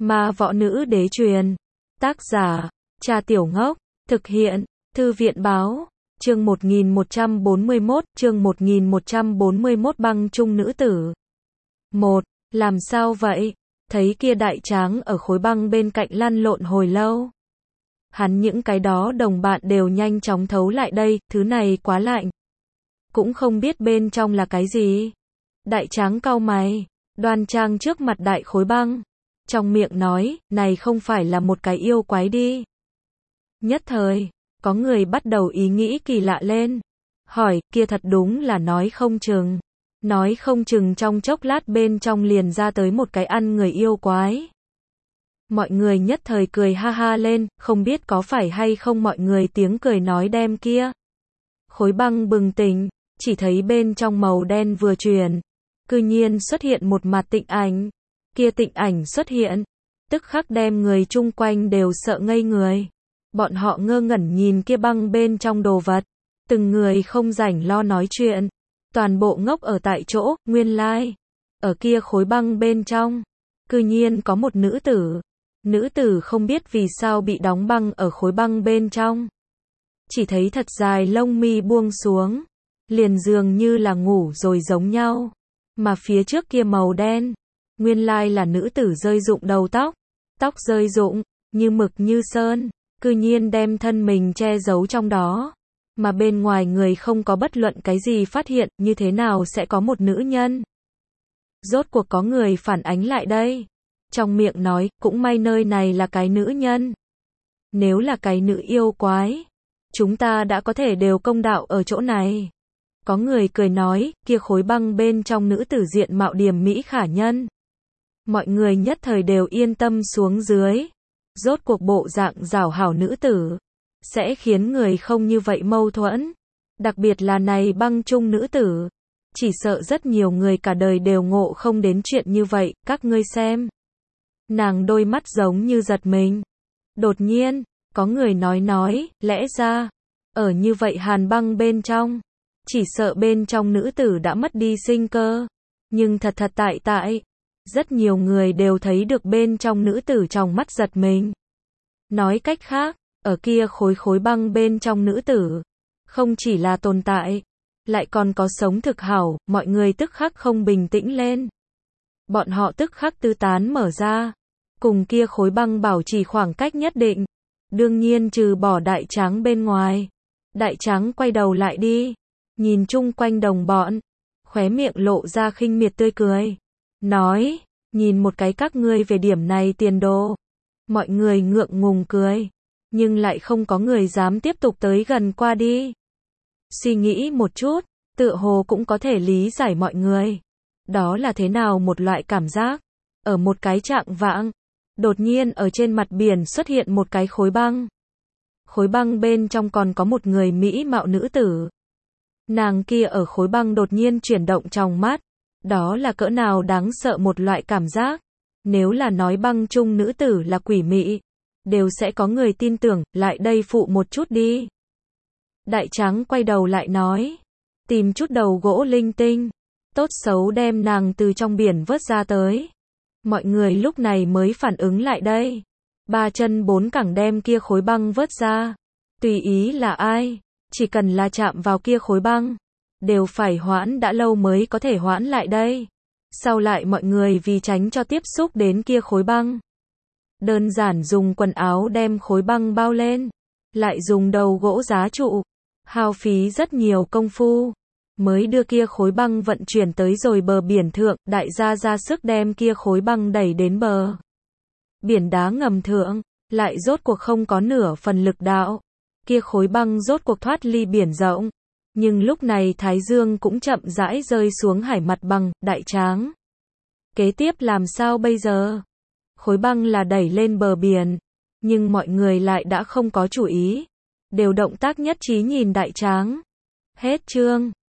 Ma võ nữ đế truyền. Tác giả, Cha Tiểu Ngốc. Thực hiện, Thư viện báo. Chương 1141, băng chung nữ tử. 1. Làm sao vậy? Thấy kia đại tráng ở khối băng bên cạnh lăn lộn hồi lâu. Hắn những cái đó đồng bạn đều nhanh chóng thấu lại đây, thứ này quá lạnh. Cũng không biết bên trong là cái gì. Đại tráng cau mày, đoan trang trước mặt đại khối băng. Trong miệng nói, này không phải là một cái yêu quái đi. Nhất thời, có người bắt đầu ý nghĩ kỳ lạ lên. Hỏi, kia thật đúng là nói không chừng. Nói không chừng trong chốc lát bên trong liền ra tới một cái ăn người yêu quái. Mọi người nhất thời cười ha ha lên, không biết có phải hay không mọi người tiếng cười nói đem kia. Khối băng bừng tỉnh, chỉ thấy bên trong màu đen vừa chuyển. Cư nhiên xuất hiện một mặt tịnh ảnh. Kia tịnh ảnh xuất hiện, tức khắc đem người chung quanh đều sợ ngây người. Bọn họ ngơ ngẩn nhìn kia băng bên trong đồ vật. Từng người không rảnh lo nói chuyện. Toàn bộ ngốc ở tại chỗ, nguyên lai. Ở kia khối băng bên trong, cư nhiên có một nữ tử. Nữ tử không biết vì sao bị đóng băng ở khối băng bên trong. Chỉ thấy thật dài lông mi buông xuống. Liền dường như là ngủ rồi giống nhau. Mà phía trước kia màu đen. Nguyên lai là nữ tử rơi rụng đầu tóc. Tóc rơi rụng, như mực như sơn. Cư nhiên đem thân mình che giấu trong đó. Mà bên ngoài người không có bất luận cái gì phát hiện, như thế nào sẽ có một nữ nhân. Rốt cuộc có người phản ánh lại đây. Trong miệng nói, cũng may nơi này là cái nữ nhân. Nếu là cái nữ yêu quái, chúng ta đã có thể đều công đạo ở chỗ này. Có người cười nói, kia khối băng bên trong nữ tử diện mạo điềm mỹ khả nhân. Mọi người nhất thời đều yên tâm xuống dưới. Rốt cuộc bộ dạng rảo hảo nữ tử sẽ khiến người không như vậy mâu thuẫn. Đặc biệt là này băng chung nữ tử. Chỉ sợ rất nhiều người cả đời đều ngộ không đến chuyện như vậy, các ngươi xem. Nàng đôi mắt giống như giật mình. Đột nhiên, có người nói, lẽ ra, ở như vậy hàn băng bên trong, chỉ sợ bên trong nữ tử đã mất đi sinh cơ. Nhưng thật tại, rất nhiều người đều thấy được bên trong nữ tử trong mắt giật mình. Nói cách khác, ở kia khối băng bên trong nữ tử, không chỉ là tồn tại, lại còn có sống thực hảo, mọi người tức khắc không bình tĩnh lên. Bọn họ tức khắc tứ tán mở ra, cùng kia khối băng bảo trì khoảng cách nhất định. Đương nhiên trừ bỏ đại tráng bên ngoài. Đại tráng quay đầu lại đi, nhìn chung quanh đồng bọn, khóe miệng lộ ra khinh miệt tươi cười. Nói, nhìn một cái các ngươi về điểm này tiền đồ. Mọi người ngượng ngùng cười, nhưng lại không có người dám tiếp tục tới gần qua đi. Suy nghĩ một chút, tựa hồ cũng có thể lý giải mọi người. Đó là thế nào một loại cảm giác? Ở một cái trạng vạng, đột nhiên ở trên mặt biển xuất hiện một cái khối băng. Khối băng bên trong còn có một người mỹ mạo nữ tử. Nàng kia ở khối băng đột nhiên chuyển động trong mắt. Đó là cỡ nào đáng sợ một loại cảm giác. Nếu là nói băng chung nữ tử là quỷ mị, đều sẽ có người tin tưởng, lại đây phụ một chút đi. Đại tráng quay đầu lại nói, tìm chút đầu gỗ linh tinh, tốt xấu đem nàng từ trong biển vớt ra tới. Mọi người lúc này mới phản ứng lại đây. Ba chân bốn cẳng đem kia khối băng vớt ra. Tùy ý là ai, chỉ cần là chạm vào kia khối băng, đều phải hoãn đã lâu mới có thể hoãn lại đây. Sau lại mọi người vì tránh cho tiếp xúc đến kia khối băng, đơn giản dùng quần áo đem khối băng bao lên, lại dùng đầu gỗ giá trụ, hao phí rất nhiều công phu, mới đưa kia khối băng vận chuyển tới rồi bờ biển thượng. Đại gia ra sức đem kia khối băng đẩy đến bờ biển đá ngầm thượng, lại rốt cuộc không có nửa phần lực đạo. Kia khối băng rốt cuộc thoát ly biển rộng. Nhưng lúc này Thái Dương cũng chậm rãi rơi xuống hải mặt bằng. Đại tráng, kế tiếp làm sao bây giờ? Khối băng là đẩy lên bờ biển, nhưng mọi người lại đã không có chủ ý, đều động tác nhất trí nhìn đại tráng. Hết chương.